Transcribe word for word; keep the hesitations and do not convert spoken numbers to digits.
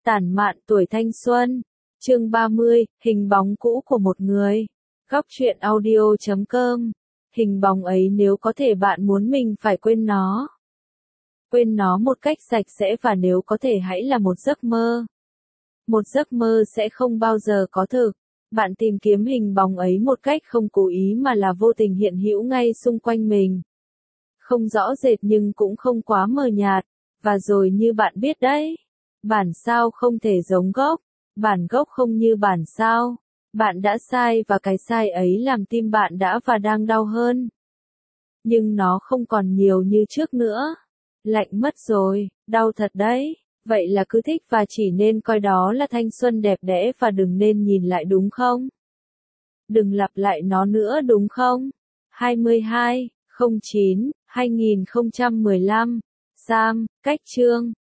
Tản mạn tuổi thanh xuân. Chương ba mươi, hình bóng cũ của một người. Góc truyện audio chấm com. Hình bóng ấy nếu có thể bạn muốn mình phải quên nó. Quên nó một cách sạch sẽ và nếu có thể hãy là một giấc mơ. Một giấc mơ sẽ không bao giờ có thực. Bạn tìm kiếm hình bóng ấy một cách không cố ý mà là vô tình hiện hữu ngay xung quanh mình. Không rõ rệt nhưng cũng không quá mờ nhạt. Và rồi như bạn biết đấy, bản sao không thể giống gốc, bản gốc không như bản sao. Bạn đã sai và cái sai ấy làm tim bạn đã và đang đau hơn. Nhưng nó không còn nhiều như trước nữa. Lạnh mất rồi, đau thật đấy. Vậy là cứ thích và chỉ nên coi đó là thanh xuân đẹp đẽ và đừng nên nhìn lại đúng không? Đừng lặp lại nó nữa đúng không? hai mươi hai, không chín, hai nghìn không trăm mười lăm. Sam, cách chương.